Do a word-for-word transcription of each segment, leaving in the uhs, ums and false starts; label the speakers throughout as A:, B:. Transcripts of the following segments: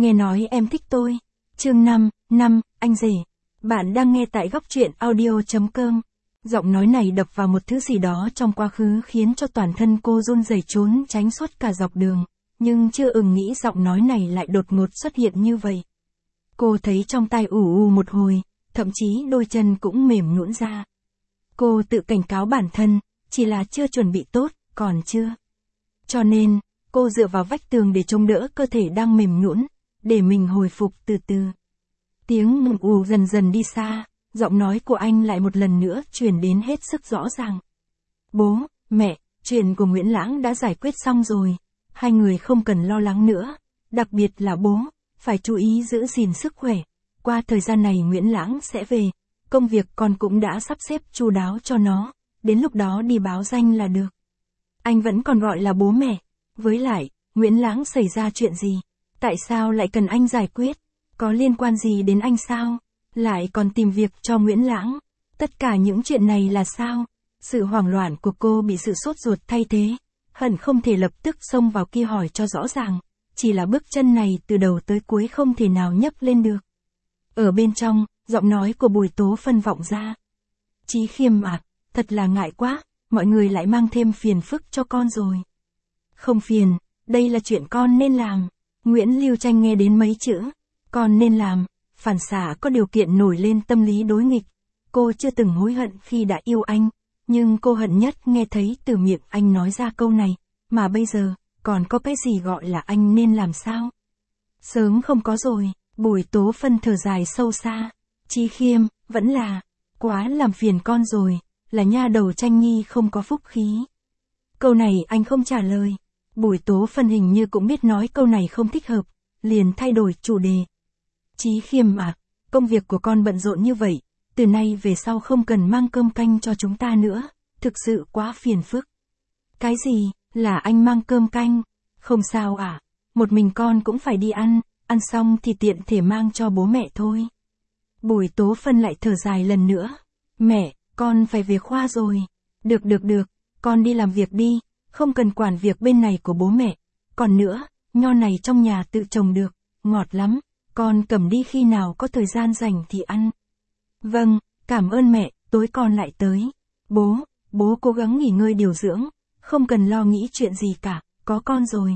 A: Nghe nói em thích tôi. Chương năm, năm, anh rể. Bạn đang nghe tại góc truyện audio.com. Giọng nói này đập vào một thứ gì đó trong quá khứ khiến cho toàn thân cô run rẩy trốn tránh suốt cả dọc đường, nhưng chưa ừng nghĩ giọng nói này lại đột ngột xuất hiện như vậy. Cô thấy trong tai ù ù một hồi, thậm chí đôi chân cũng mềm nhũn ra. Cô tự cảnh cáo bản thân, chỉ là chưa chuẩn bị tốt, còn chưa. Cho nên, cô dựa vào vách tường để chống đỡ cơ thể đang mềm nhũn, để mình hồi phục từ từ. Tiếng ù ù dần dần đi xa, giọng nói của anh lại một lần nữa truyền đến hết sức rõ ràng. Bố, mẹ, chuyện của Nguyễn Lãng đã giải quyết xong rồi, hai người không cần lo lắng nữa, đặc biệt là bố, phải chú ý giữ gìn sức khỏe. Qua thời gian này Nguyễn Lãng sẽ về, công việc con cũng đã sắp xếp chu đáo cho nó, đến lúc đó đi báo danh là được. Anh vẫn còn gọi là bố mẹ, với lại, Nguyễn Lãng xảy ra chuyện gì? Tại sao lại cần anh giải quyết? Có liên quan gì đến anh sao? Lại còn tìm việc cho Nguyễn Lãng? Tất cả những chuyện này là sao? Sự hoảng loạn của cô bị sự sốt ruột thay thế, hận không thể lập tức xông vào kia hỏi cho rõ ràng, chỉ là bước chân này từ đầu tới cuối không thể nào nhấc lên được. Ở bên trong, giọng nói của Bùi Tố Phân vọng ra. Chí Khiêm à, thật là ngại quá, mọi người lại mang thêm phiền phức cho con rồi. Không phiền, đây là chuyện con nên làm. Nguyễn Lưu Tranh nghe đến mấy chữ, con nên làm, phản xạ có điều kiện nổi lên tâm lý đối nghịch. Cô chưa từng hối hận khi đã yêu anh, nhưng cô hận nhất nghe thấy từ miệng anh nói ra câu này, mà bây giờ, còn có cái gì gọi là anh nên làm sao? Sớm không có rồi, Bùi Tố Phân thở dài sâu xa. Chí Khiêm, vẫn là, quá làm phiền con rồi, là nha đầu Tranh Nhi không có phúc khí. Câu này anh không trả lời. Bùi Tố Phân hình như cũng biết nói câu này không thích hợp, liền thay đổi chủ đề. Chí Khiêm à, công việc của con bận rộn như vậy, từ nay về sau không cần mang cơm canh cho chúng ta nữa, thực sự quá phiền phức. Cái gì, là anh mang cơm canh? Không sao à, một mình con cũng phải đi ăn, ăn xong thì tiện thể mang cho bố mẹ thôi. Bùi Tố Phân lại thở dài lần nữa. Mẹ, con phải về khoa rồi. Được được được, con đi làm việc đi, không cần quản việc bên này của bố mẹ. Còn nữa, nho này trong nhà tự trồng được, ngọt lắm, con cầm đi khi nào có thời gian rảnh thì ăn. Vâng, cảm ơn mẹ, tối con lại tới. Bố, bố cố gắng nghỉ ngơi điều dưỡng, không cần lo nghĩ chuyện gì cả, có con rồi.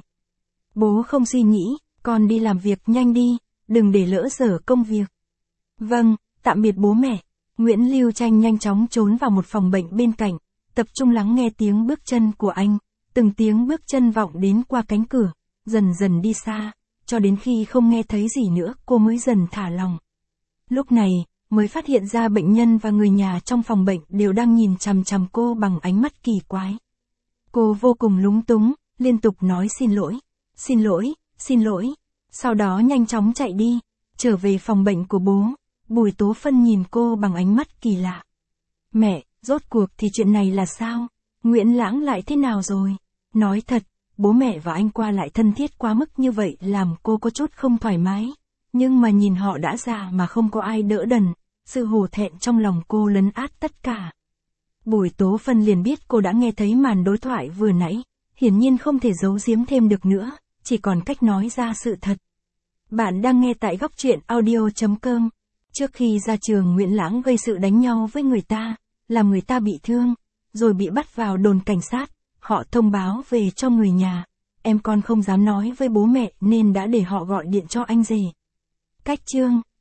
A: Bố không suy nghĩ, con đi làm việc nhanh đi, đừng để lỡ dở công việc. Vâng, tạm biệt bố mẹ. Nguyễn Lưu Tranh nhanh chóng trốn vào một phòng bệnh bên cạnh, tập trung lắng nghe tiếng bước chân của anh, từng tiếng bước chân vọng đến qua cánh cửa, dần dần đi xa, cho đến khi không nghe thấy gì nữa cô mới dần thả lòng. Lúc này, mới phát hiện ra bệnh nhân và người nhà trong phòng bệnh đều đang nhìn chằm chằm cô bằng ánh mắt kỳ quái. Cô vô cùng lúng túng, liên tục nói xin lỗi, xin lỗi, xin lỗi, sau đó nhanh chóng chạy đi, trở về phòng bệnh của bố. Bùi Tố Phân nhìn cô bằng ánh mắt kỳ lạ. Mẹ, rốt cuộc thì chuyện này là sao? Nguyễn Lãng lại thế nào rồi? Nói thật, bố mẹ và anh qua lại thân thiết quá mức như vậy làm cô có chút không thoải mái. Nhưng mà nhìn họ đã già mà không có ai đỡ đần, sự hổ thẹn trong lòng cô lấn át tất cả. Bùi Tố Phân liền biết cô đã nghe thấy màn đối thoại vừa nãy, hiển nhiên không thể giấu giếm thêm được nữa, chỉ còn cách nói ra sự thật. Bạn đang nghe tại góc truyện audio.com. Trước khi ra trường Nguyễn Lãng gây sự đánh nhau với người ta, làm người ta bị thương, rồi bị bắt vào đồn cảnh sát, họ thông báo về cho người nhà. Em con không dám nói với bố mẹ nên đã để họ gọi điện cho anh rể. Cách chương